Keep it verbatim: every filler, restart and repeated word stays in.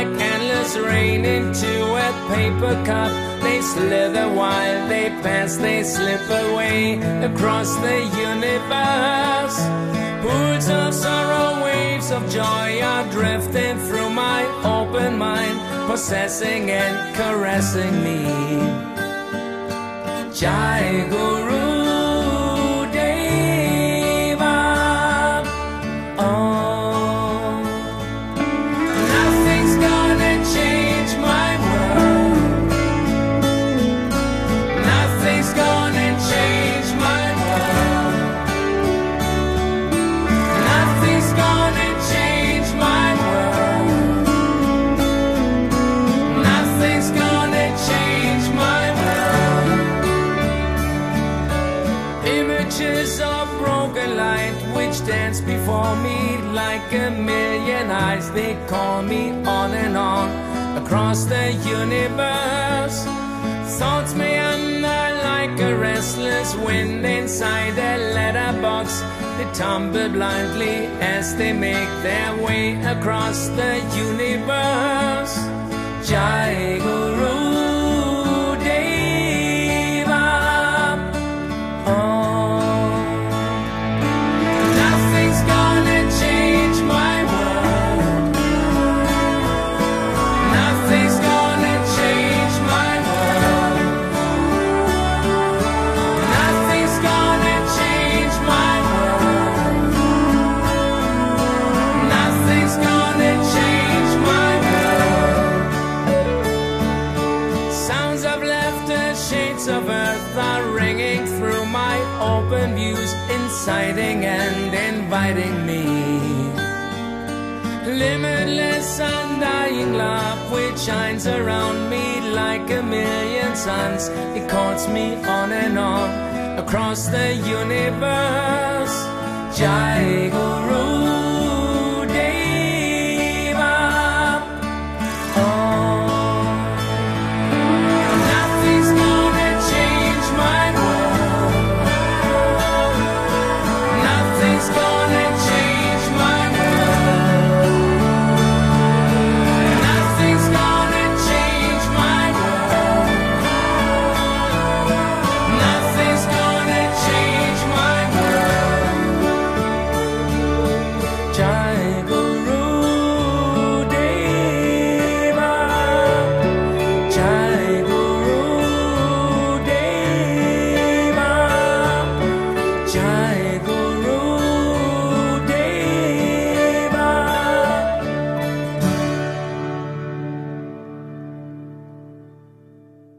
like endless rain into a paper cup. They slither while they pass, they slip away across the universe. Pools of sorrow, waves of joy are drifting through my open mind, possessing and caressing me. Jai Guru dance before me like a million eyes. They call me on and on across the universe. Thoughts meander like a restless wind inside a letterbox. They tumble blindly as they make their way across the universe. Jai Guru of earth are ringing through my open views, inciting and inviting me. Limitless undying love which shines around me like a million suns. It calls me on and on across the universe. Jai Guru